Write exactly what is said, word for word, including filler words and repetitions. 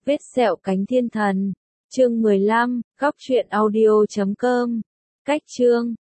Vết sẹo cánh thiên thần. Chương mười lăm, góc truyện audio chấm com. Cách chương